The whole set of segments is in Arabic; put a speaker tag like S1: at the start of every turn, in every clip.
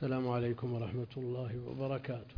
S1: السلام عليكم ورحمة الله وبركاته.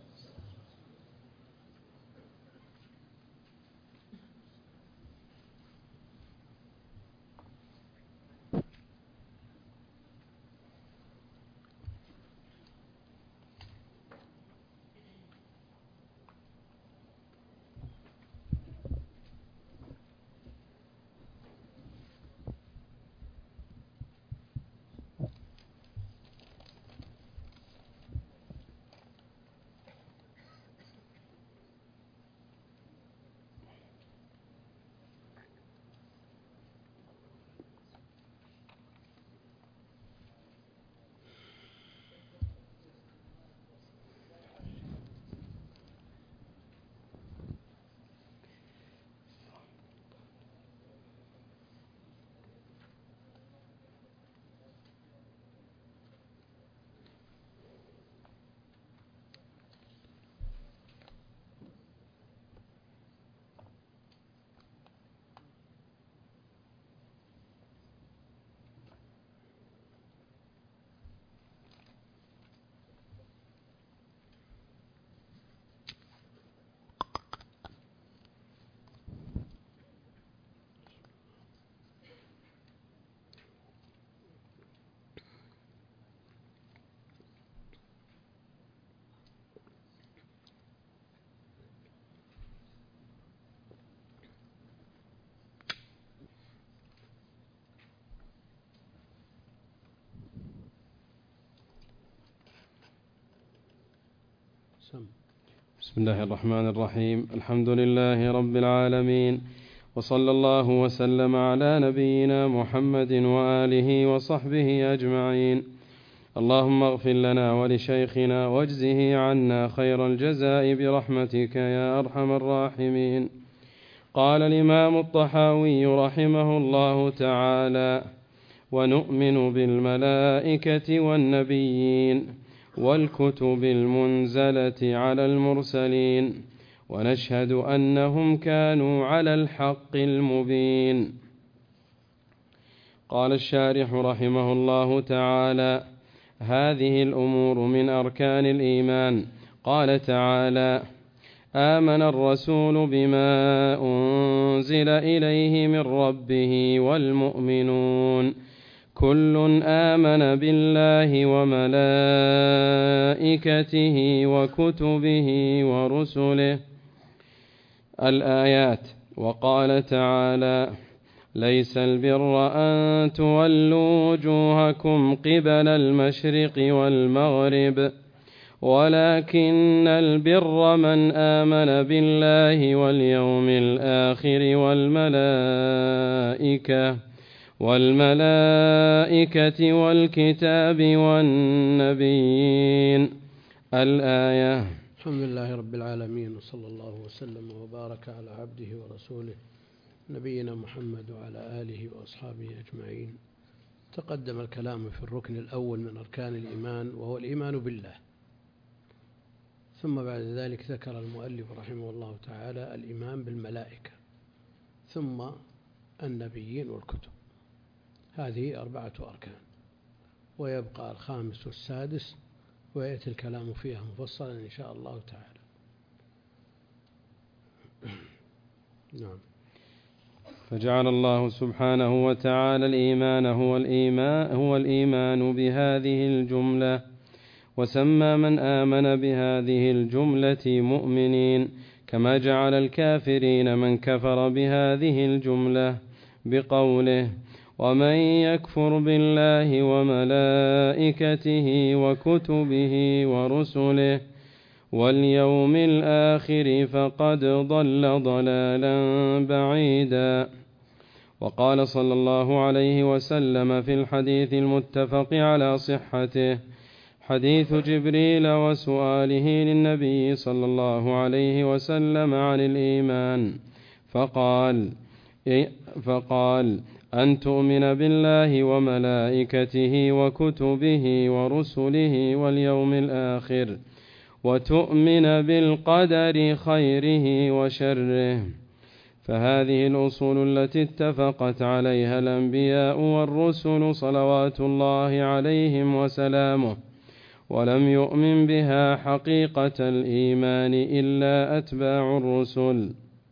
S2: بسم الله الرحمن الرحيم. الحمد لله رب العالمين، وصلى الله وسلم على نبينا محمد وآله وصحبه أجمعين. اللهم اغفر لنا ولشيخنا واجزه عنا خير الجزاء برحمتك يا أرحم الراحمين. قال الإمام الطحاوي رحمه الله تعالى: ونؤمن بالملائكة والنبيين والكتب المنزلة على المرسلين، ونشهد أنهم كانوا على الحق المبين. قال الشارح رحمه الله تعالى: هذه الأمور من أركان الإيمان. قال تعالى: آمن الرسول بما أنزل إليه من ربه والمؤمنون كل آمن بالله وملائكته وكتبه ورسله. الآيات. وقال تعالى: ليس البر أن تولوا وجوهكم قبل المشرق والمغرب ولكن البر من آمن بالله واليوم الآخر والملائكة والكتاب والنبيين. الآية.
S1: الحمد لله رب العالمين، وصلى الله وسلم وبارك على عبده ورسوله نبينا محمد وعلى آله وأصحابه أجمعين. تقدم الكلام في الركن الأول من أركان الإيمان، وهو الإيمان بالله. ثم بعد ذلك ذكر المؤلف رحمه الله تعالى الإيمان بالملائكة، ثم النبيين والكتب. هذه 4 أركان، ويبقى الخامس والسادس ويأتي الكلام فيها مفصلا إن شاء الله تعالى. نعم.
S2: فجعل الله سبحانه وتعالى الإيمان هو الإيمان بهذه الجملة، وسمى من آمن بهذه الجملة مؤمنين، كما جعل الكافرين من كفر بهذه الجملة بقوله: ومن يكفر بالله وملائكته وكتبه ورسله واليوم الآخر فقد ضل ضلالا بعيدا. وقال صلى الله عليه وسلم في الحديث المتفق على صحته، حديث جبريل وسؤاله للنبي صلى الله عليه وسلم عن الإيمان، فقال: أن تؤمن بالله وملائكته وكتبه ورسله واليوم الآخر، وتؤمن بالقدر خيره وشره. فهذه الأصول التي اتفقت عليها الأنبياء والرسل صلوات الله عليهم وسلامه، ولم يؤمن بها حقيقة الإيمان إلا أتباع الرسل.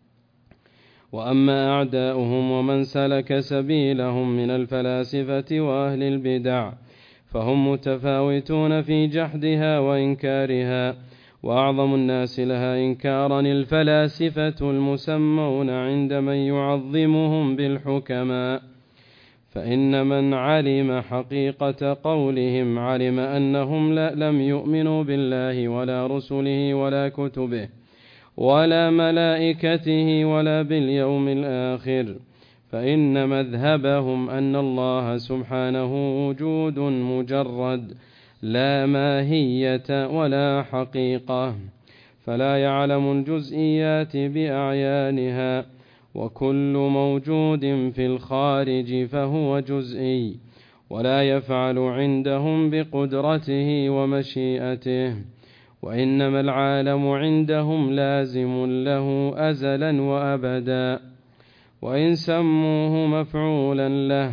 S2: وأما أعداؤهم ومن سلك سبيلهم من الفلاسفة وأهل البدع فهم متفاوتون في جحدها وإنكارها، وأعظم الناس لها إنكارا الفلاسفة المسمون عند من يعظمهم بالحكماء، فإن من علم حقيقة قولهم علم أنهم لم يؤمنوا بالله ولا رسله ولا كتبه ولا ملائكته ولا باليوم الآخر، فإن مذهبهم أن الله سبحانه وجود مجرد لا ماهية ولا حقيقة، فلا يعلم الجزئيات بأعيانها، وكل موجود في الخارج فهو جزئي، ولا يفعل عندهم بقدرته ومشيئته، وإنما العالم عندهم لازم له أزلا وأبدا، وإن سموه مفعولا له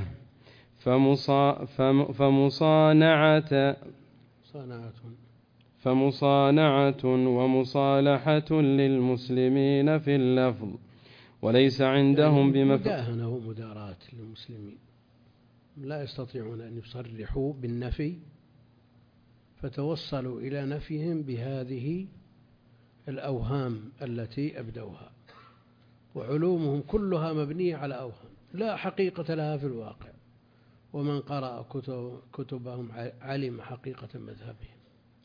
S2: فمصانعة ومصالحة للمسلمين في اللفظ، وليس عندهم
S1: مداهنة ومداراة للمسلمين، لا يستطيعون أن يصرحوا بالنفي فتوصلوا إلى نفيهم بهذه الأوهام التي أبدوها، وعلومهم كلها مبنية على أوهام لا حقيقة لها في الواقع، ومن قرأ كتبهم علم حقيقة مذهبهم.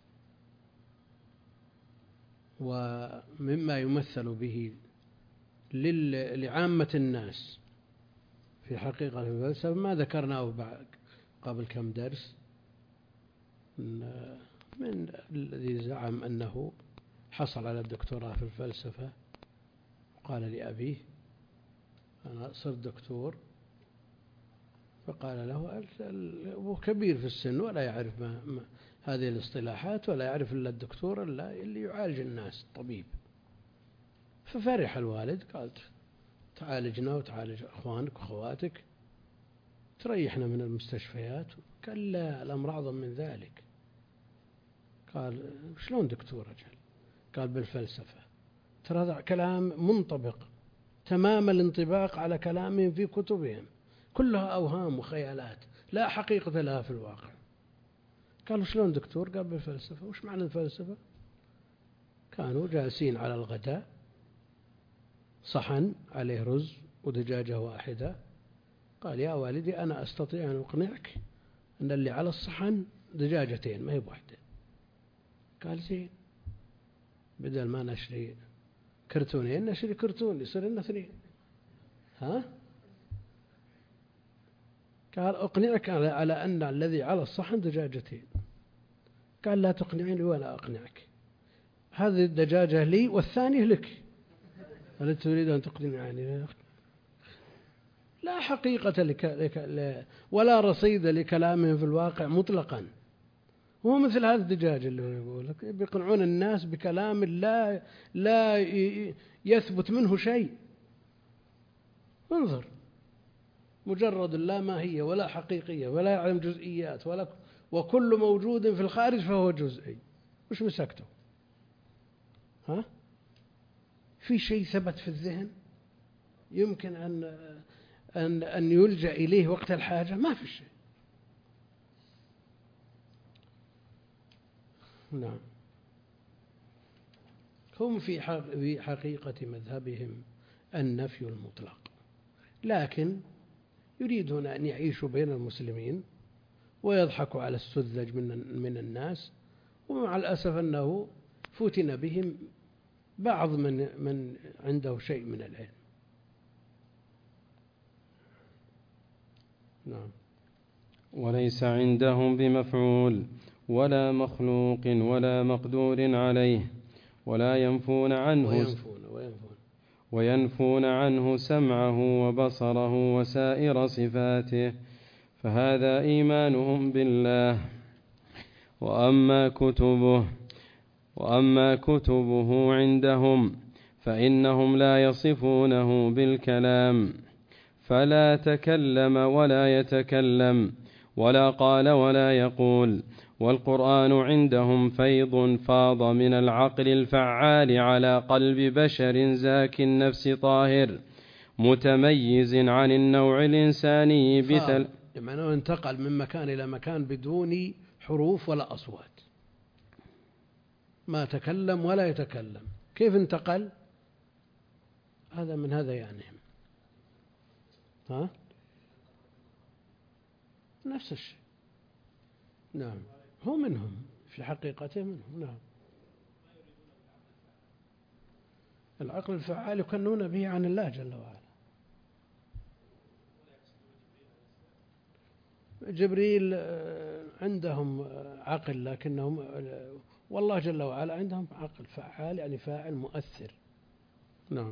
S1: ومما يمثل به لعامة الناس في حقيقة الفلسفة ما ذكرناه قبل كم درس من الذي زعم أنه حصل على الدكتوراه في الفلسفة، قال لأبيه أنا صرت دكتور، فقال له هو كبير في السن ولا يعرف ما هذه الاصطلاحات، ولا يعرف إلا الدكتور اللي يعالج الناس، طبيب. ففرح الوالد، قال تعالجنا وتعالج أخوانك وأخواتك، تريحنا من المستشفيات. قال لا، الأمر أعظم من ذلك. قال شلون دكتور أجل؟ قال بالفلسفة. ترى هذا كلام منطبق تمام الانطباق على كلامهم في كتبهم، كلها أوهام وخيالات لا حقيقة لها في الواقع. قالوا شلون دكتور؟ قال بالفلسفة. وش معنى الفلسفة؟ كانوا جالسين على الغداء، صحن عليه رز ودجاجة واحدة، قال يا والدي أنا أستطيع أن أقنعك أن اللي على الصحن دجاجتين ما هي بواحدة. قال زين، بدل ما نشري كرتونين نشري كرتون يصير لنا 2. ها؟ قال أقنعك على أن الذي على الصحن دجاجتين. قال لا تقنعني ولا أقنعك، هذه الدجاجة لي والثانية لك، هل تريد أن تقنعني؟ لا حقيقة ولا رصيد لكلامهم في الواقع مطلقا. هو مثل هذا الدجاج اللي يقول لك بيقنعون الناس بكلام لا يثبت منه شيء. انظر، مجرد لا ماهية ولا حقيقية ولا يعلم جزئيات وكل موجود في الخارج فهو جزئي. وش مسكته؟ ها؟ في شيء ثبت في الذهن يمكن أن يلجأ إليه وقت الحاجة؟ ما في شيء. نعم، هم في حقيقة مذهبهم النفي المطلق، لكن يريدون أن يعيشوا بين المسلمين ويضحكوا على السذج من الناس، ومع الأسف أنه فتن بهم بعض من عنده شيء من العلم. نعم.
S2: وليس عندهم بمفعول ولا مخلوق ولا مقدور عليه، ولا وينفون عنه سمعه وبصره وسائر صفاته، فهذا إيمانهم بالله. وأما كتبه عندهم فإنهم لا يصفونه بالكلام، فلا تكلم ولا يتكلم ولا قال ولا يقول، والقرآن عندهم فيض فاض من العقل الفعال على قلب بشر زاك النفس طاهر متميز عن النوع الإنساني
S1: بمعنى انتقل من مكان إلى مكان بدون حروف ولا أصوات، ما تكلم ولا يتكلم. كيف انتقل؟ هذا من هذا يعني نفس الشيء. نعم، هو منهم في حقيقته، منهم. نعم، العقل الفعال يكنون به عن الله جل وعلا. جبريل عندهم عقل، لكنهم والله جل وعلا عندهم عقل فعال، يعني فاعل مؤثر. نعم.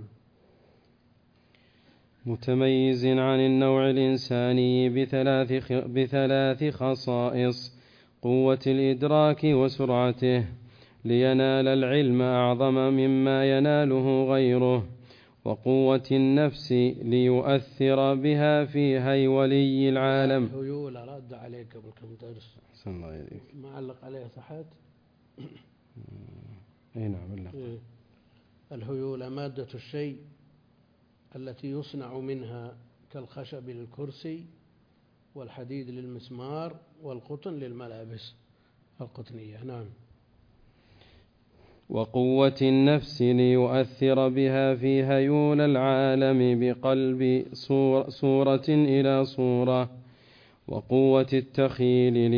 S2: متميز عن النوع الإنساني بثلاث خصائص: قوة الإدراك وسرعته لينال العلم أعظم مما يناله غيره، وقوة النفس ليؤثر بها في هيولي العالم.
S1: هيول رد عليك قبل كم درس، ما علق عليه صحت.
S2: أي نعم.
S1: الهيول مادة الشيء التي يصنع منها كالخشب للكرسي والحديد للمسمار والقطن للملابس القطنية. نعم.
S2: وقوة النفس ليؤثر بها في هيول العالم بقلب صورة إلى صورة، وقوة التخيل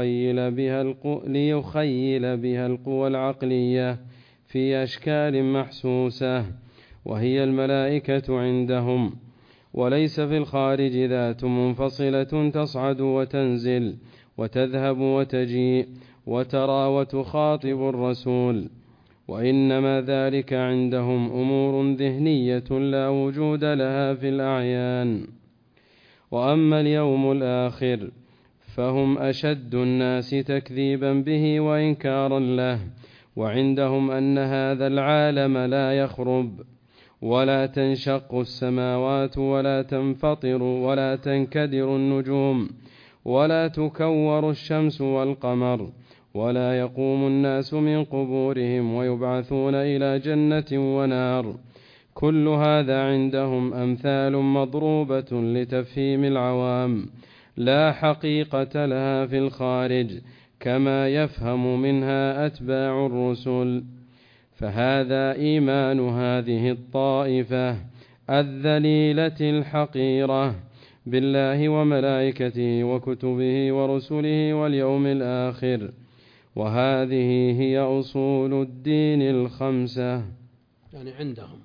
S2: ليخيل بها القوى العقلية في أشكال محسوسة، وهي الملائكة عندهم. وليس في الخارج ذات منفصلة تصعد وتنزل وتذهب وتجيء وترى وتخاطب الرسول، وإنما ذلك عندهم أمور ذهنية لا وجود لها في الأعيان. وأما اليوم الآخر فهم أشد الناس تكذيبا به وإنكارا له، وعندهم أن هذا العالم لا يخرب ولا تنشق السماوات ولا تنفطر ولا تنكدر النجوم ولا تكور الشمس والقمر ولا يقوم الناس من قبورهم ويبعثون إلى جنة ونار. كل هذا عندهم أمثال مضروبة لتفهيم العوام لا حقيقة لها في الخارج، كما يفهم منها أتباع الرسل. فهذا إيمان هذه الطائفة الذليلة الحقيرة بالله وملائكته وكتبه ورسله واليوم الآخر، وهذه هي أصول الدين الخمسة.
S1: يعني عندهم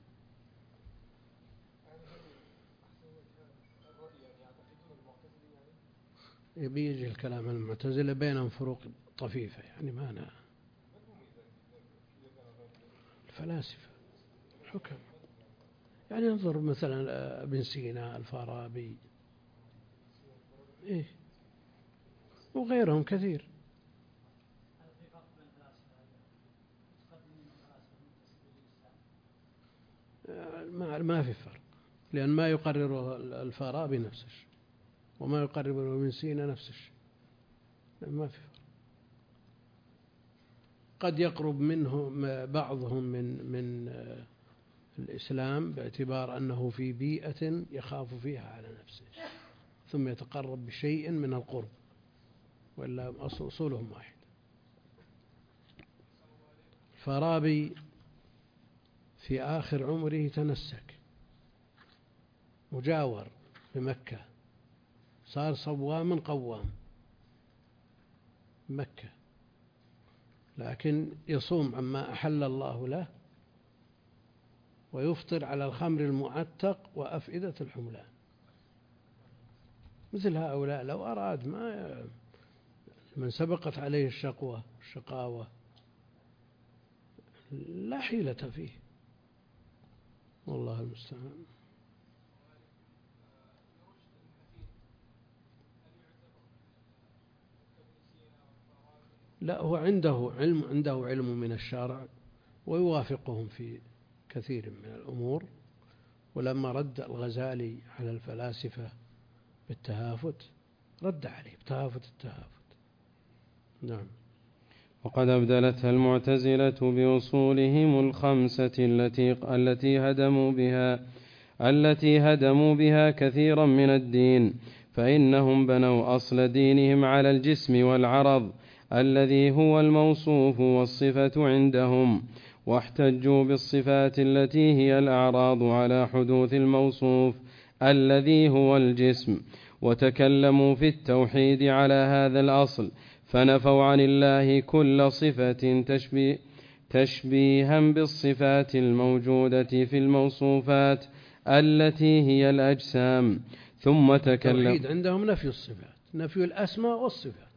S1: يبيجي الكلام المعتزلة بينهم فروق طفيفة، يعني ما أنا الفلاسفة حكم، يعني انظر مثلا ابن سينا، الفارابي، وغيرهم كثير. ما في فرق، لأن ما يقرره الفارابي نفس الشيء وما يقرره ابن سينا نفس الشيء، ما في فرق. قد يقرب منه بعضهم من الإسلام باعتبار أنه في بيئة يخاف فيها على نفسه ثم يتقرب بشيء من القرب، وإلا أصولهم واحد. الفارابي في آخر عمره تنسك، مجاور بمكة، صار صوام قوام مكة، لكن يصوم عما أحل الله له ويفطر على الخمر المعتق وأفئدة الحملان. مثل هؤلاء لو أراد من سبقت عليه الشقاوة لا حيلة فيه، والله المستعان. لا، هو عنده علم من الشرع ويوافقهم في كثير من الأمور. ولما رد الغزالي على الفلاسفة بالتهافت رد عليه بتهافت التهافت، نعم.
S2: وقد أبدلتها المعتزلة بأصولهم الخمسة التي هدموا بها كثيرا من الدين، فإنهم بنوا أصل دينهم على الجسم والعرض الذي هو الموصوف والصفة عندهم، واحتجوا بالصفات التي هي الأعراض على حدوث الموصوف الذي هو الجسم، وتكلموا في التوحيد على هذا الأصل، فنفوا عن الله كل صفة تشبيها بالصفات الموجودة في الموصوفات التي هي الأجسام. ثم
S1: التوحيد عندهم نفي الصفات، نفي الأسماء والصفات.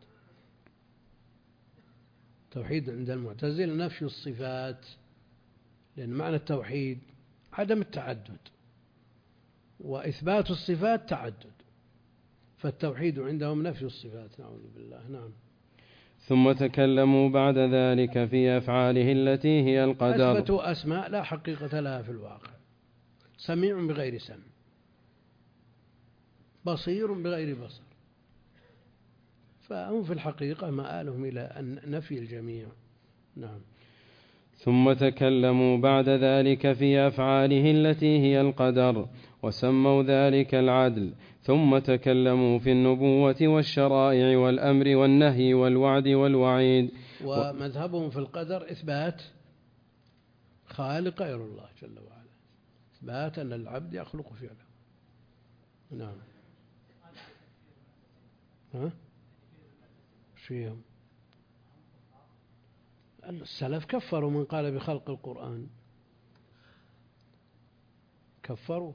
S1: التوحيد عند المعتزلة نفي الصفات، لأن معنى التوحيد عدم التعدد، وإثبات الصفات تعدد، فالتوحيد عندهم نفي الصفات، نعوذ بالله. نعم.
S2: ثم تكلموا بعد ذلك في أفعاله التي هي القدر.
S1: أثبتوا أسماء لا حقيقة لها في الواقع، سميع بغير سمع، بصير بغير بصر، فهم في الحقيقة مآلهم إلى نفي الجميع. نعم.
S2: ثم تكلموا بعد ذلك في أفعاله التي هي القدر، وسموا ذلك العدل. ثم تكلموا في النبوة والشرائع والأمر والنهي والوعد والوعيد.
S1: ومذهبهم في القدر إثبات خالق غير الله جل وعلا، إثبات أن العبد يخلق فعله. نعم. فيهم السلف كفروا من قال بخلق القرآن، كفروا،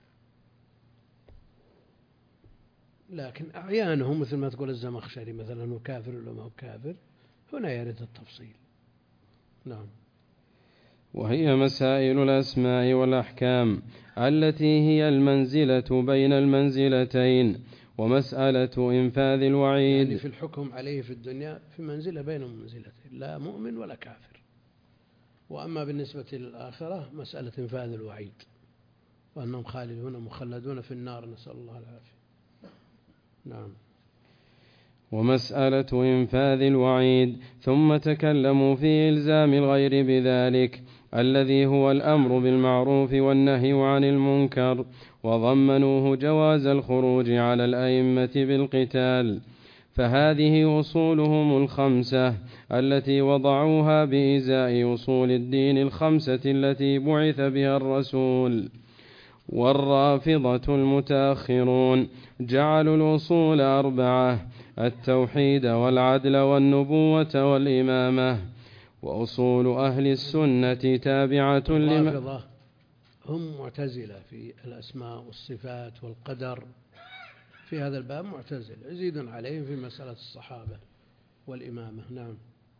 S1: لكن أعيانهم مثل ما تقول الزمخشري مثلا هو كافر ولا ما هو كافر، هنا يرد التفصيل. نعم.
S2: وهي مسائل الأسماء والأحكام التي هي المنزلة بين المنزلتين، ومسألة إنفاذ الوعيد،
S1: يعني في الحكم عليه في الدنيا في منزلة بين المنزلتين، لا مؤمن ولا كافر. وأما بالنسبة للآخرة مسألة إنفاذ الوعيد، وأنهم خالدون مخلدون في النار، نسأل الله العافية. نعم.
S2: ومسألة إنفاذ الوعيد. ثم تكلموا في إلزام الغير بذلك الذي هو الأمر بالمعروف والنهي عن المنكر، وضمنوه جواز الخروج على الأئمة بالقتال. فهذه أصولهم الخمسة التي وضعوها بإزاء أصول الدين الخمسة التي بعث بها الرسول. والرافضة المتأخرون جعلوا الأصول أربعة: التوحيد والعدل والنبوة والإمامة. وأصول أهل السنة تابعة
S1: الرافضة هم معتزلة في الأسماء والصفات والقدر، في هذا الباب معتزل، يزيد عليهم في مسألة الصحابة والإمامة. نعم.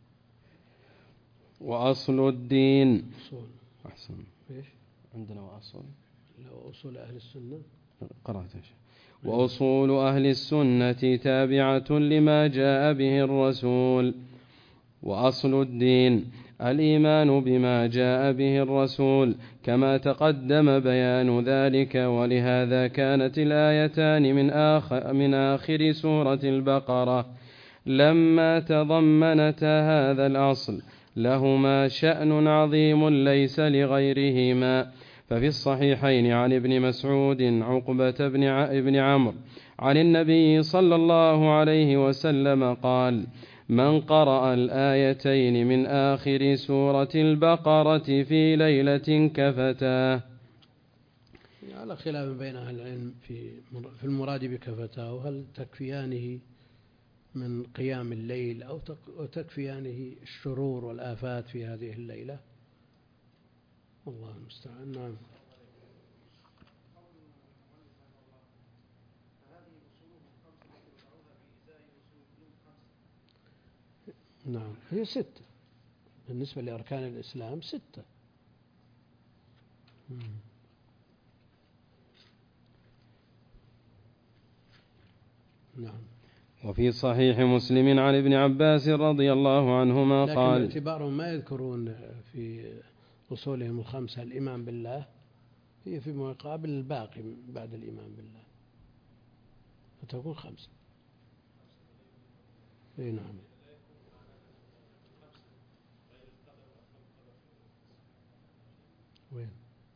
S2: وأصل الدين
S1: أصول.
S2: أحسن.
S1: إيش
S2: عندنا وأصل،
S1: لو أصول أهل السنة
S2: قرأت. وأصول أهل السنة تابعة لما جاء به الرسول. وأصل الدين الإيمان بما جاء به الرسول كما تقدم بيان ذلك، ولهذا كانت الآيتان من آخر سورة البقرة لما تضمنتا هذا الأصل لهما شأن عظيم ليس لغيرهما. ففي الصحيحين عن ابن مسعود عقبة بن عمرو عن النبي صلى الله عليه وسلم قال: من قرأ الآيتين من آخر سورة البقرة في ليلة كفتاه.
S1: على خلاف بين أهل العلم في المراد بكفتاه، هل تكفيانه من قيام الليل أو تكفيانه الشرور والآفات في هذه الليلة؟ الله المستعان. نعم. نعم، هي 6 بالنسبة لأركان الإسلام، 6. نعم.
S2: وفي صحيح مسلم عن ابن عباس رضي الله عنهما قال:
S1: لكن اعتبارهم ما يذكرون في أصولهم الخمسة الإيمان بالله، هي في مقابل الباقي بعد الإيمان بالله، فتكون 5. نعم. وين؟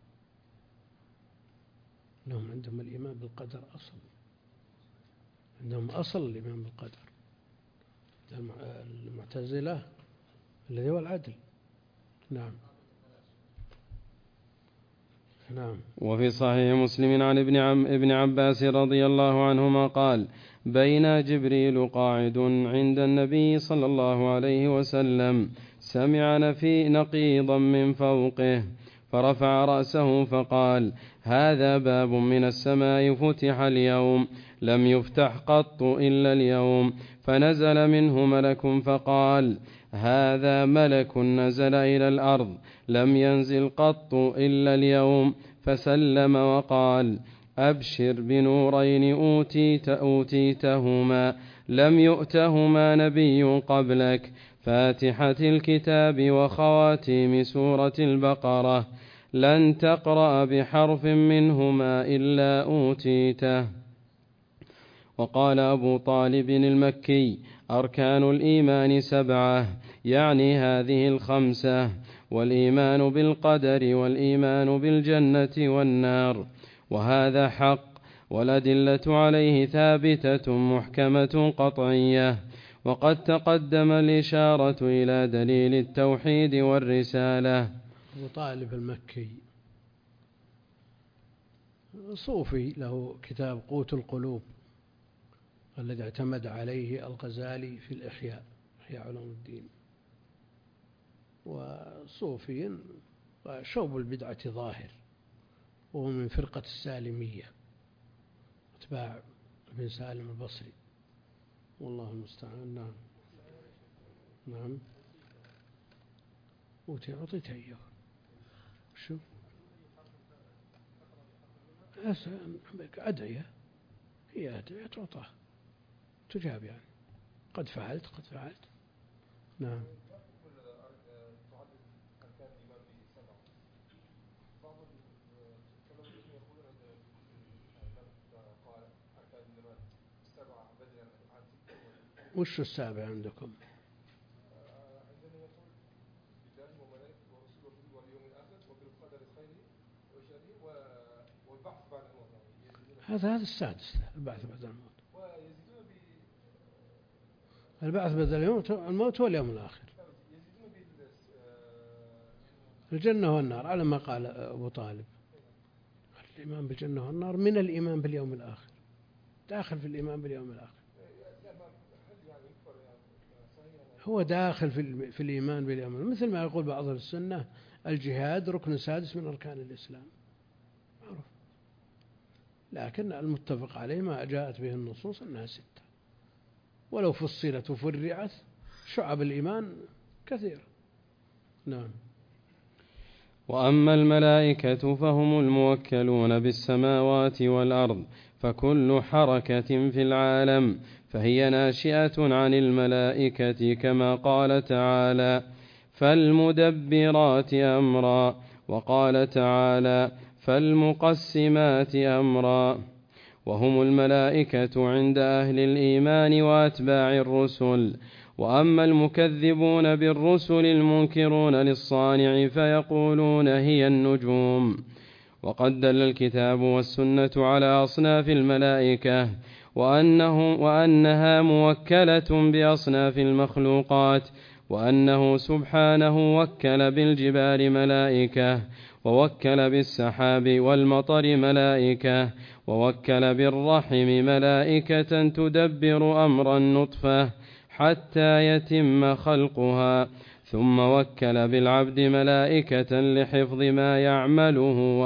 S1: لهم عندهم الإيمان بالقدر أصل، عندهم أصل الإيمان بالقدر. المعتزلة الذي هو العدل. نعم. نعم.
S2: وفي صحيح مسلم عن ابن عباس رضي الله عنهما قال: بين جبريل قاعد عند النبي صلى الله عليه وسلم سمع نقيضا من فوقه فرفع رأسه فقال: هذا باب من السماء فتح اليوم لم يفتح قط إلا اليوم، فنزل منه ملك فقال: هذا ملك نزل إلى الأرض لم ينزل قط إلا اليوم، فسلم وقال: أبشر بنورين أوتيتهما لم يؤتهما نبي قبلك، فاتحة الكتاب وخواتيم سورة البقرة، لن تقرأ بحرف منهما إلا أوتيته. وقال أبو طالب المكي: أركان الإيمان 7، يعني هذه 5: والإيمان بالقدر، والإيمان بالجنة والنار، وهذا حق، والأدلة عليه ثابتة محكمة قطعية. وقد تقدم الإشارة إلى دليل التوحيد والرسالة.
S1: أبو طالب المكي صوفي، له كتاب قوت القلوب الذي اعتمد عليه الغزالي في الإحياء، إحياء علوم الدين. وصوفي وشوب البدعة ظاهر، وهو من فرقة السالمية، اتباع ابن سالم البصري، والله المستعان. نعم. نعم. أعطيت إياه. شو أدعية، هي أدعية تعطى تجاب، يعني قد فعلت قد فعلت. نعم. وش السابع عندكم؟ هذا السادس، البعث بعد الموت. البعث بعد الموت واليوم الآخر، الجنة والنار، على ما قال أبو طالب. الإيمان بالجنة والنار من الإيمان باليوم الآخر، داخل في الإيمان باليوم الآخر، هو داخل في الإيمان باليوم الآخر، مثل ما يقول بعض السنة: الجهاد ركن سادس من أركان الإسلام، معروف. لكن المتفق عليه ما جاءت به النصوص أنها 6، ولو فصلت وفرعت شعب الإيمان كثير. نعم.
S2: وأما الملائكة فهم الموكلون بالسماوات والأرض، فكل حركة في العالم فهي ناشئة عن الملائكة، كما قال تعالى: فالمدبرات أمرا، وقال تعالى: فالمقسمات أمرا. وهم الملائكة عند أهل الإيمان وأتباع الرسل. وأما المكذبون بالرسل المنكرون للصانع فيقولون هي النجوم. وقد دل الكتاب والسنة على أصناف الملائكة، وأنها موكلة بأصناف المخلوقات، وأنه سبحانه وكل بالجبال ملائكة، ووكل بالسحاب والمطر ملائكة، ووكل بالرحم ملائكة تدبر أمر النطفة حتى يتم خلقها، ثم وكل بالعبد ملائكة لحفظ ما يعمله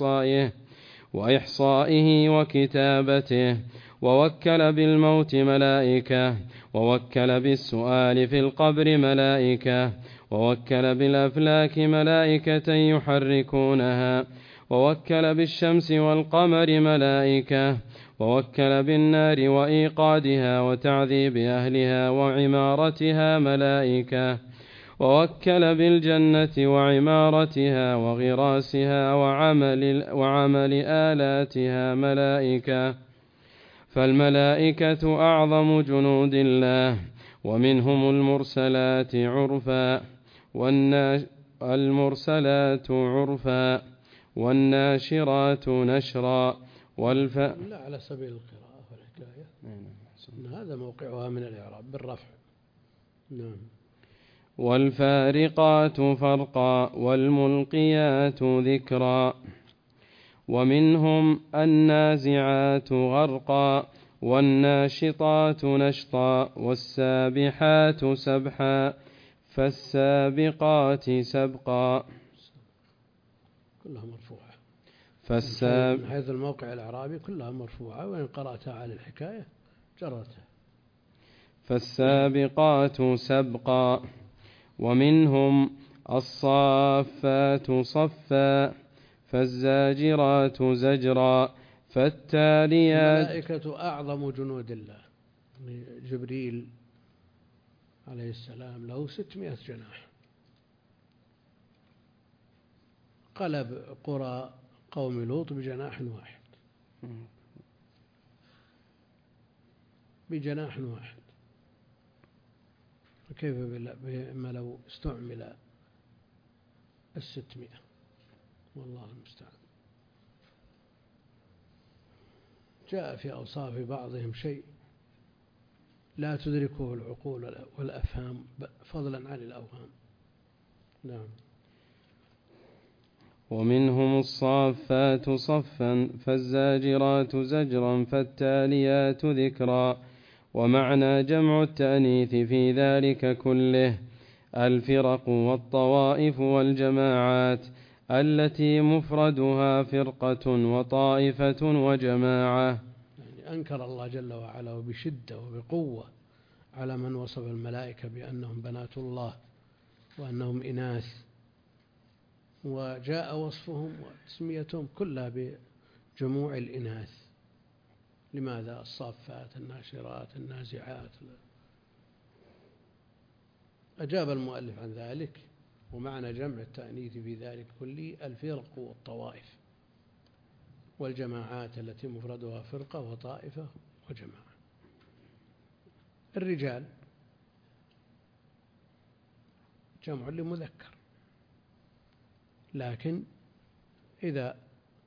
S2: وإحصائه وكتابته، ووكل بالموت ملائكة، ووكل بالسؤال في القبر ملائكة، ووكل بالأفلاك ملائكة يحركونها، ووكل بالشمس والقمر ملائكة، ووكل بالنار وإيقادها وتعذيب أهلها وعمارتها ملائكة، ووكل بالجنة وعمارتها وغراسها وعمل آلاتها ملائكة. فالملائكة أعظم جنود الله، ومنهم المرسلات عرفا المرسلات عرفا والناشرات نشرا
S1: لا على سبيل القراءة والحكاية. هذا موقعها من الإعراب بالرفع. نعم.
S2: والفارقات فرقا والملقيات ذكرا ومنهم النازعات غرقا والناشطات نشطا والسابحات سبحا فالسابقات سبقا.
S1: كلها مرفوعة من حيث الموقع الإعرابي، كلها مرفوعة، وإن قرأتها على الحكاية جرتها.
S2: فالسابقات سبقا ومنهم الصافات صفا فالزاجرات زجرا فالتاليات.
S1: الملائكة أعظم جنود الله. جبريل عليه السلام له 600 جناح، قلب قرى قوم لوط بجناح واحد، بجناح واحد، فكيف بما لو استعمل 600؟ والله المستعان. جاء في أوصاف بعضهم شيء لا تدركه العقول والأفهام فضلا عن الأوهام. نعم.
S2: ومنهم الصافات صفا فالزاجرات زجرا فالتاليات ذكرا. ومعنى جمع التأنيث في ذلك كله الفرق والطوائف والجماعات التي مفردها فرقة وطائفة وجماعة.
S1: يعني أنكر الله جل وعلا وبشدة وبقوة على من وصف الملائكة بأنهم بنات الله وأنهم إناث، وجاء وصفهم وتسميتهم كلها بجموع الإناث. لماذا؟ الصافات، الناشرات، النازعات. أجاب المؤلف عن ذلك، ومعنى جمع التأنيث في ذلك كله الفرق والطوائف والجماعات التي مفردها فرقة وطائفة وجماعة. الرجال جمع لمذكر، لكن إذا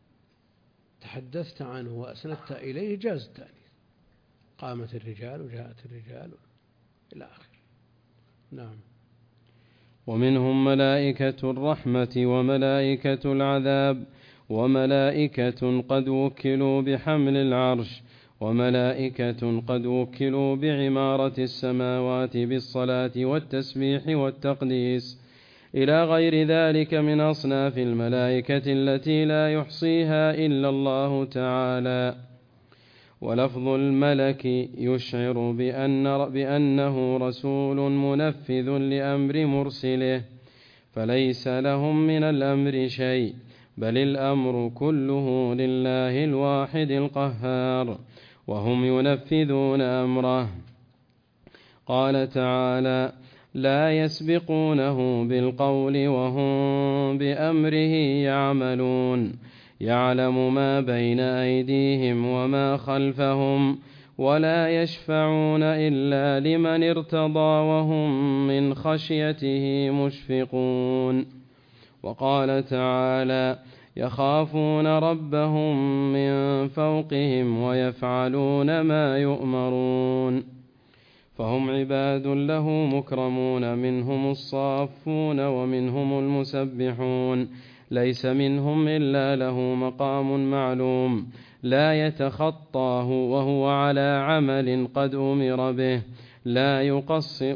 S1: تحدثت عنه وأسندت إليه جاز التأنيث، قامت الرجال وجاءت الرجال إلى آخر. نعم.
S2: ومنهم ملائكة الرحمة وملائكة العذاب وملائكة قد وكلوا بحمل العرش وملائكة قد وكلوا بعمارة السماوات بالصلاة والتسبيح والتقديس إلى غير ذلك من أصناف الملائكة التي لا يحصيها إلا الله تعالى. ولفظ الملك يشعر بأنه رسول منفذ لأمر مرسله، فليس لهم من الأمر شيء، بل الأمر كله لله الواحد القهار، وهم ينفذون أمره. قال تعالى: لا يسبقونه بالقول وهم بأمره يعملون، يعلم ما بين أيديهم وما خلفهم، ولا يشفعون إلا لمن ارتضى وهم من خشيته مشفقون. وقال تعالى: يخافون ربهم من فوقهم ويفعلون ما يؤمرون. فهم عباد له مكرمون، منهم الصافون ومنهم المسبحون، ليس منهم إلا له مقام معلوم لا يتخطاه، وهو على عمل قد أمر به لا يقصر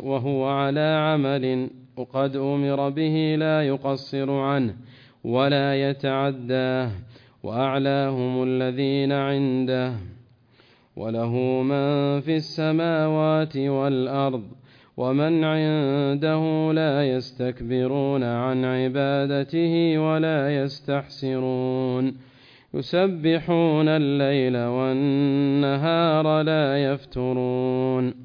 S2: لا يقصر عنه ولا يتعداه، وأعلاهم الذين عنده، وله من في السماوات والأرض، ومن عنده لا يستكبرون عن عبادته ولا يستحسرون، يسبحون الليل والنهار لا يفترون.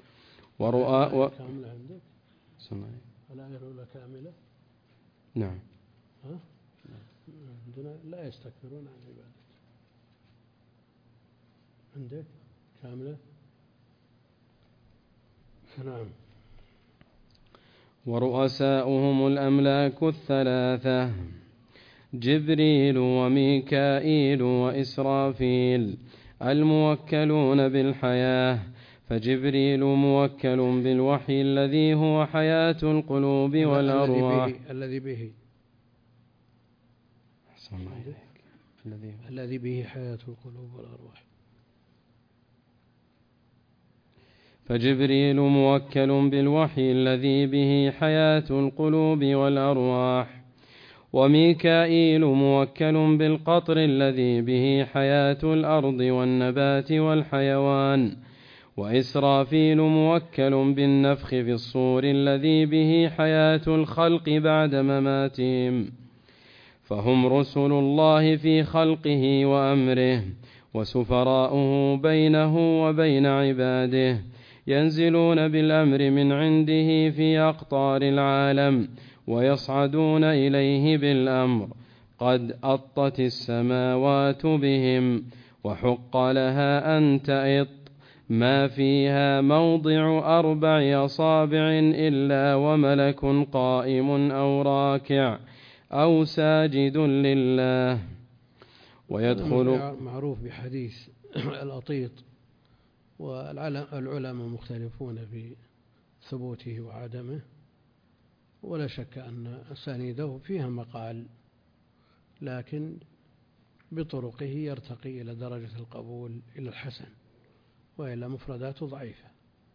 S1: كاملة عندك؟ الآية الأولى كاملة؟
S2: نعم.
S1: عندنا لا يستكبرون عن عبادته. عندك كاملة؟ نعم.
S2: ورؤساؤهم الأملاك الثلاثة جبريل وميكائيل وإسرافيل الموكلون بالحياة، فجبريل موكل بالوحي الذي هو حياة القلوب والأرواح
S1: الذي به حياة القلوب والأرواح.
S2: فجبريل موكل بالوحي الذي به حياة القلوب والأرواح، وميكائيل موكل بالقطر الذي به حياة الأرض والنبات والحيوان، وإسرافيل موكل بالنفخ في الصور الذي به حياة الخلق بعد مماتهم. فهم رسل الله في خلقه وأمره، وسفراؤه بينه وبين عباده، ينزلون بالأمر من عنده في أقطار العالم ويصعدون إليه بالأمر. قد أطت السماوات بهم وحق لها أن تئط، ما فيها موضع 4 أصابع إلا وملك قائم أو راكع أو ساجد لله.
S1: ويدخل معروف بحديث الأطيط، والعلماء مختلفون في ثبوته وعدمه، ولا شك أن أسانيده فيها مقال، لكن بطرقه يرتقي إلى درجة القبول إلى الحسن، وإلى مفرداته ضعيفة.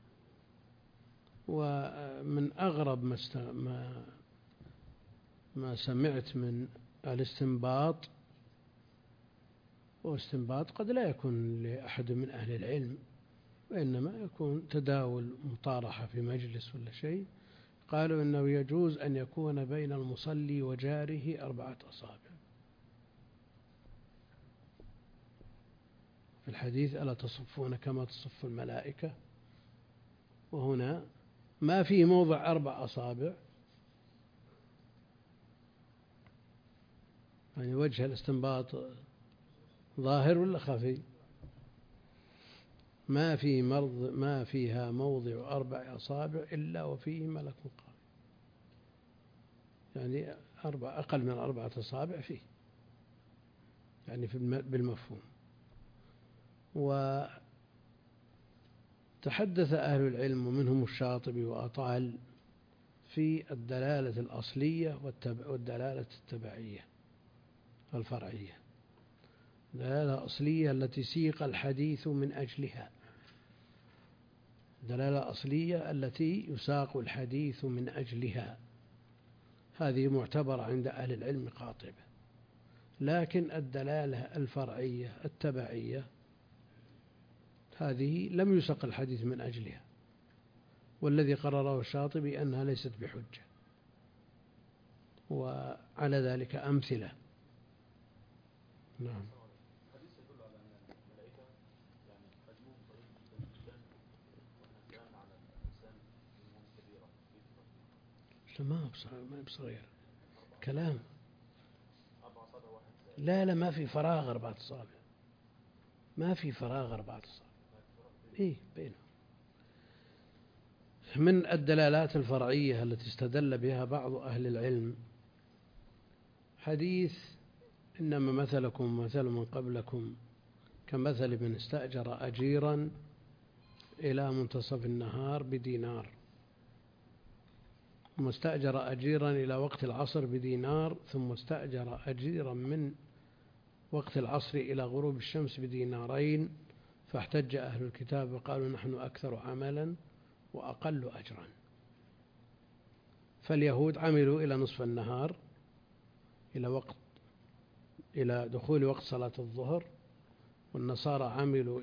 S1: ومن أغرب ما سمعت من الاستنباط، واستنباط قد لا يكون لأحد من أهل العلم، وإنما يكون تداول مطارحة في مجلس ولا شيء، قالوا إنه يجوز أن يكون بين المصلي وجاره 4 أصابع. في الحديث ألا تصفون كما تصف الملائكة، وهنا ما في موضع 4 أصابع، يعني وجه الاستنباط ظاهر ولا خفي؟ ما فيها موضع 4 أصابع إلا وفيه ملك قائم، يعني أقل من 4 أصابع فيه، يعني بالمفهوم. وتحدث أهل العلم ومنهم الشاطبي وأطال في الدلالة الأصلية والدلالة التبعية الفرعية. الدلالة الأصلية التي سيق الحديث من أجلها، الدلالة الأصلية التي يساق الحديث من أجلها، هذه معتبرة عند أهل العلم قاطبة. لكن الدلالة الفرعية التبعية هذه لم يسق الحديث من أجلها، والذي قرره الشاطبي أنها ليست بحجة، وعلى ذلك أمثلة. نعم. ما بصغير كلام، لا ما في فراغ 4 أصابع، ما في فراغ 4 أصابع، إيه بينهم. من الدلالات الفرعية التي استدل بها بعض أهل العلم حديث إنما مثلكم مثل من قبلكم كمثل من استأجر أجيرا إلى منتصف النهار بدينار، ثم استأجر أجيرا إلى وقت العصر بدينار، ثم استأجر أجيرا من وقت العصر إلى غروب الشمس بدينارين، فاحتج أهل الكتاب وقالوا نحن أكثر عملا وأقل أجرا. فاليهود عملوا إلى نصف النهار، إلى دخول وقت صلاة الظهر، والنصارى عملوا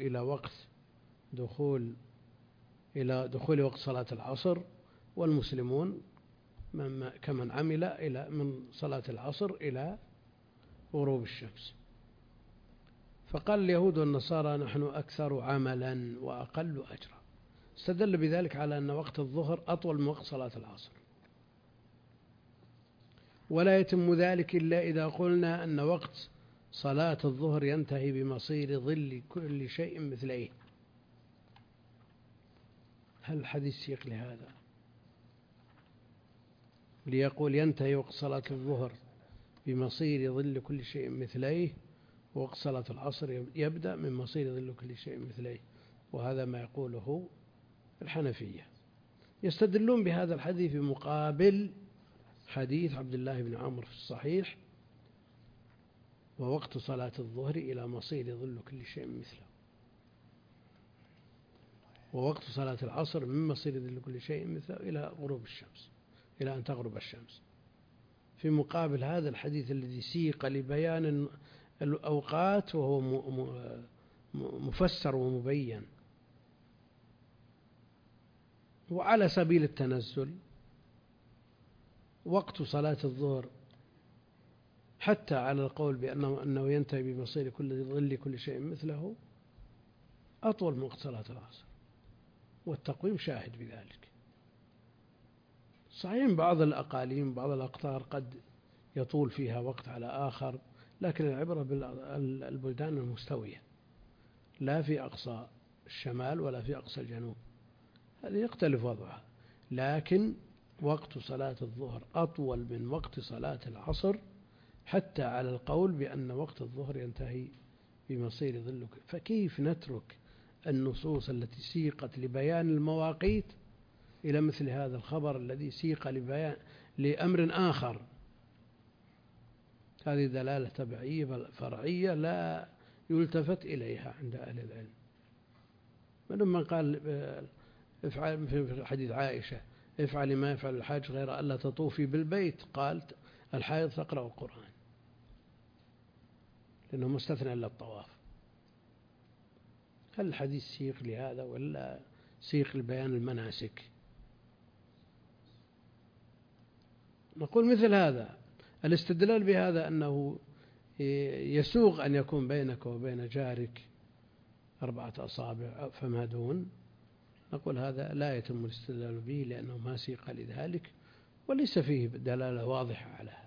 S1: إلى دخول وقت صلاة العصر، والمسلمون كمن عمل من صلاة العصر إلى غروب الشمس. فقال اليهود والنصارى نحن أكثر عملا وأقل أجرا، استدل بذلك على أن وقت الظهر أطول من وقت صلاة العصر، ولا يتم ذلك إلا إذا قلنا أن وقت صلاة الظهر ينتهي بمصير ظل كل شيء مثليه. هل الحديث سيق لهذا؟ ليقول ينتهي وقت صلاة الظهر بمصير ظل كل شيء مثليه، ووقت صلاة العصر يبدأ من مصير ظل كل شيء مثليه، وهذا ما يقوله الحنفية. يستدلون بهذا الحديث في مقابل حديث عبد الله بن عمرو في الصحيح: ووقت صلاة الظهر إلى مصير ظل كل شيء مثله، ووقت صلاة العصر من مصير ظل كل شيء مثله إلى غروب الشمس، إلى أن تغرب الشمس، في مقابل هذا الحديث الذي سيق لبيان الأوقات وهو مفسر ومبين. وعلى سبيل التنزل وقت صلاة الظهر حتى على القول بأنه ينتهي بمصير كل ظل كل شيء مثله أطول من وقت صلاة العصر، والتقويم شاهد بذلك. صحيح بعض الأقاليم بعض الأقطار قد يطول فيها وقت على آخر، لكن العبرة بالبلدان المستوية، لا في أقصى الشمال ولا في أقصى الجنوب، هذه يختلف وضعها. لكن وقت صلاة الظهر أطول من وقت صلاة العصر حتى على القول بأن وقت الظهر ينتهي بمصير ظل. فكيف نترك النصوص التي سيقت لبيان المواقيت إلى مثل هذا الخبر الذي سيق لأمر آخر؟ هذه دلالة تبعية فرعية لا يلتفت إليها عند أهل العلم. ولما قال افعل في حديث عائشة: افعل ما يفعل الحاج غير ألا تطوفي بالبيت، قالت: الحائض تقرأ القرآن، لأنه مستثنى إلا الطواف. هل الحديث سيق لهذا ولا سيق لبيان المناسك؟ نقول مثل هذا الاستدلال بهذا أنه يسوغ أن يكون بينك وبين جارك 4 أصابع فما دون، نقول هذا لا يتم الاستدلال به لأنه ما سيق لذلك وليس فيه دلالة واضحة على هذا.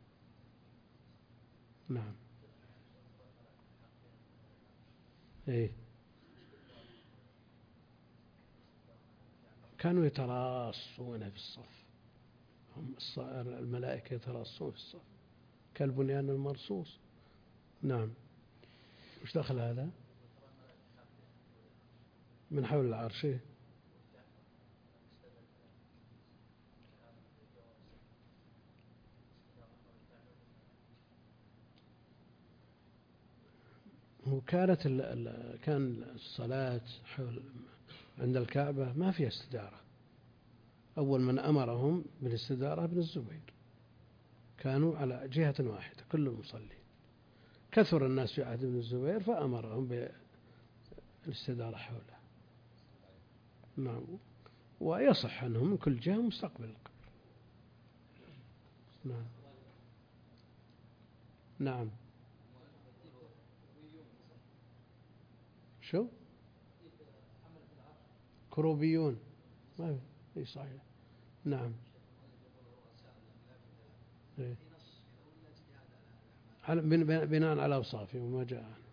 S1: نعم. إيه؟ كانوا يتراصون في الصف، الملائكة يتراصون في الصف كالبنيان المرصوص. نعم. وش دخل هذا؟ من حول العرش. كان الصلاة عند الكعبة ما فيها استدارة. أول من أمرهم بالاستدارة ابن الزبير، كانوا على جهة واحدة كل المصلين، كثر الناس في عهد ابن الزبير فأمرهم بالاستدارة حوله. نعم. ويصح أنهم من كل جهة مستقبل القبر. نعم. نعم. شو؟ كروبيون. ما في صحيح. نعم. إيه؟ بناء على أوصافه وما جاء عنه.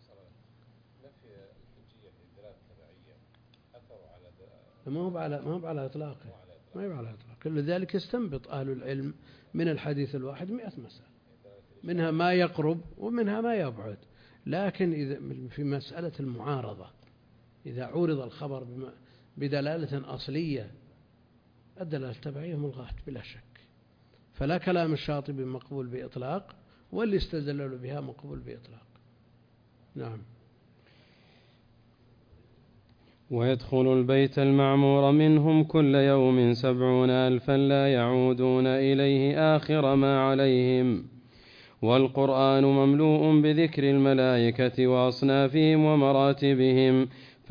S1: ما هو على إطلاقه، ما هو على إطلاقه. لذلك يستنبط أهل العلم من الحديث الواحد 100 مسألة، منها ما يقرب ومنها ما يبعد. لكن إذا في مسألة المعارضة إذا عورض الخبر بدلالة أصلية الدلالة التبعية ملغاة بلا شك، فلا كلام الشاطبي مقبول بإطلاق واللي استدلوا بها مقبول بإطلاق. نعم.
S2: ويدخل البيت المعمور منهم كل يوم 70,000 لا يعودون إليه آخر ما عليهم. والقرآن مملوء بذكر الملائكة وأصنافهم ومراتبهم،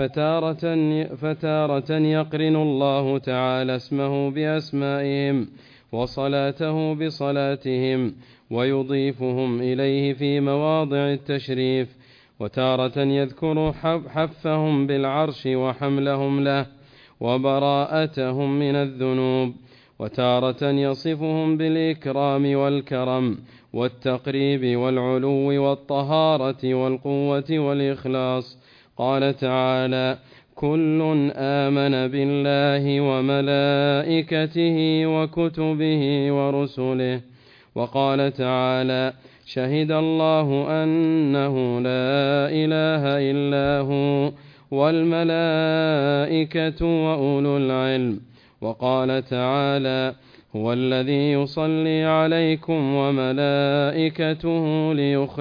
S2: فتارة يقرن الله تعالى اسمه بأسمائهم وصلاته بصلاتهم ويضيفهم إليه في مواضع التشريف، وتارة يذكر حفهم بالعرش وحملهم له وبراءتهم من الذنوب، وتارة يصفهم بالإكرام والكرم والتقريب والعلو والطهارة والقوة والإخلاص. قال تعالى: كل آمن بالله وملائكته وكتبه ورسله. وقال تعالى: شهد الله أنه لا إله إلا هو والملائكة وأولو العلم. وقال تعالى: هو الذي يصلي عليكم وملائكته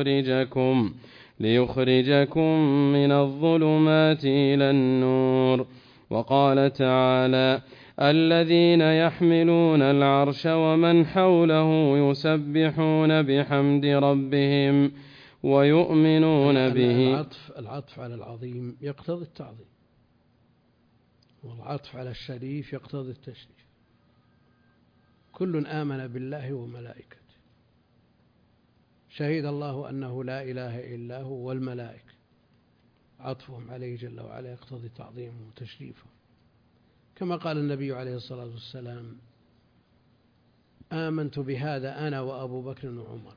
S2: ليخرجكم من الظلمات إلى النور. وقال تعالى: الذين يحملون العرش ومن حوله يسبحون بحمد ربهم ويؤمنون به.
S1: العطف على العظيم يقتضي التعظيم، والعطف على الشريف يقتضي التشريف. كل آمن بالله وملائكته، شهد الله أنه لا إله إلا هو والملائكة، عطفهم عليه جل وعلا يقتضي تعظيمه وتشريفه، كما قال النبي عليه الصلاة والسلام: آمنت بهذا أنا وأبو بكر وعمر،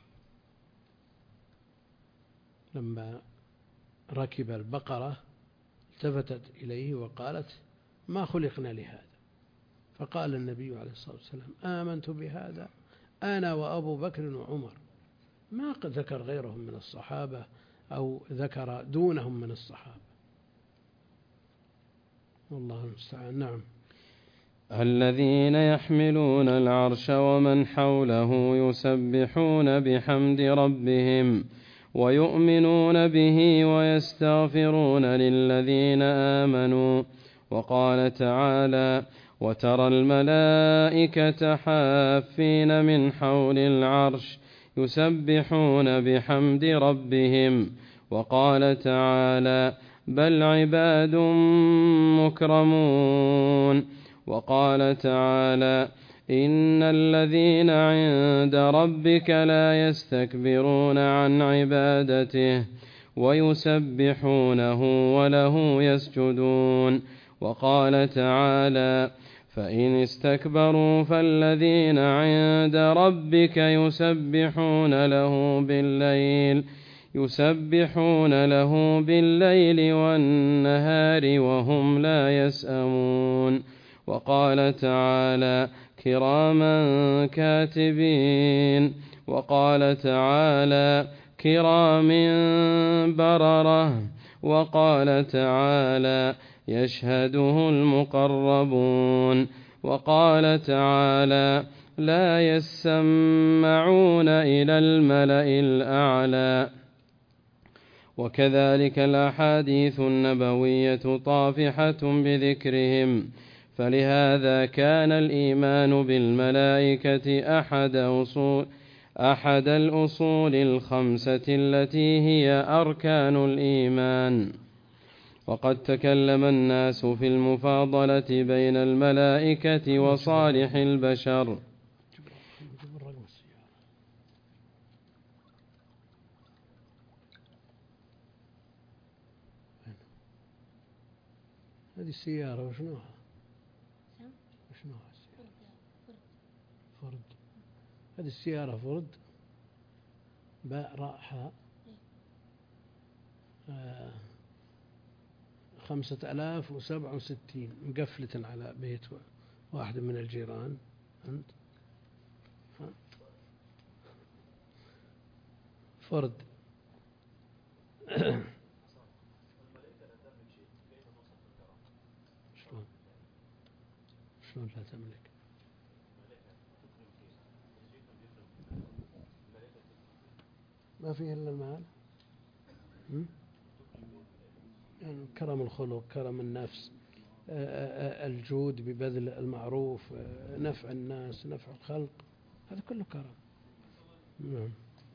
S1: لما ركب البقرة التفتت إليه وقالت: ما خلقنا لهذا. فقال النبي عليه الصلاة والسلام: آمنت بهذا أنا وأبو بكر وعمر. ما قد ذكر غيرهم من الصحابة أو ذكر دونهم من الصحابة، والله المستعان. نعم.
S2: الذين يحملون العرش ومن حوله يسبحون بحمد ربهم ويؤمنون به ويستغفرون للذين آمنوا. وقال تعالى: وترى الملائكة حافين من حول العرش يسبحون بحمد ربهم. وقال تعالى: بل عباد مكرمون. وقال تعالى: إن الذين عند ربك لا يستكبرون عن عبادته ويسبحونه وله يسجدون. وقال تعالى: فإن استكبروا فالذين عند ربك يسبحون له بالليل والنهار وهم لا يسأمون. وقال تعالى: كراما كاتبين. وقال تعالى: كرام بررة. وقال تعالى: يشهده المقربون. وقال تعالى: لا يسمعون إلى الملأ الأعلى. وكذلك الأحاديث النبوية طافحة بذكرهم، فلهذا كان الإيمان بالملائكة أحد الأصول الخمسة التي هي أركان الإيمان. وقد تكلم الناس في المفاضلة بين الملائكة وصالح البشر.
S1: هذه السيارة وشنوها؟ فرد. هذه السيارة فرد باء راء حاء 5067 مقفلة على بيت واحد من الجيران. أنت فرد. شلون لا تملك؟ ما فيه إلا المال. يعني كرم الخلق، كرم النفس، الجود ببذل المعروف، نفع الناس، نفع الخلق، هذا كله كرم. نعم.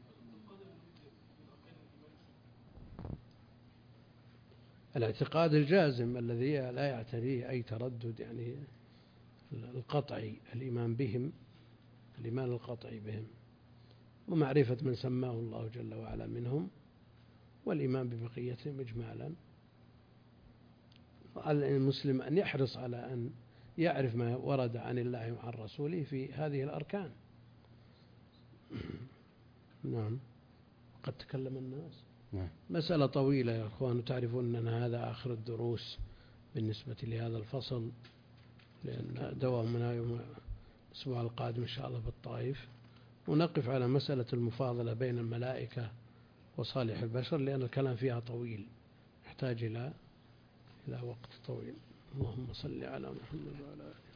S1: الاعتقاد الجازم الذي لا يعتريه أي تردد، يعني القطعي، الإيمان بهم، الإيمان القطعي بهم، ومعرفة من سماه الله جل وعلا منهم، والإيمان ببقيتهم إجمالا. على المسلم أن يحرص على أن يعرف ما ورد عن الله وعن رسوله في هذه الأركان. نعم. قد تكلم الناس. مسألة طويلة يا أخوان، تعرفون أن هذا آخر الدروس بالنسبة لهذا الفصل، لأن دوامنا يوم الأسبوع القادم إن شاء الله بالطائف، ونقف على مسألة المفاضلة بين الملائكة وصالح البشر، لأن الكلام فيها طويل يحتاج إلى وقت طويل. اللهم صل على محمد وعلى آله.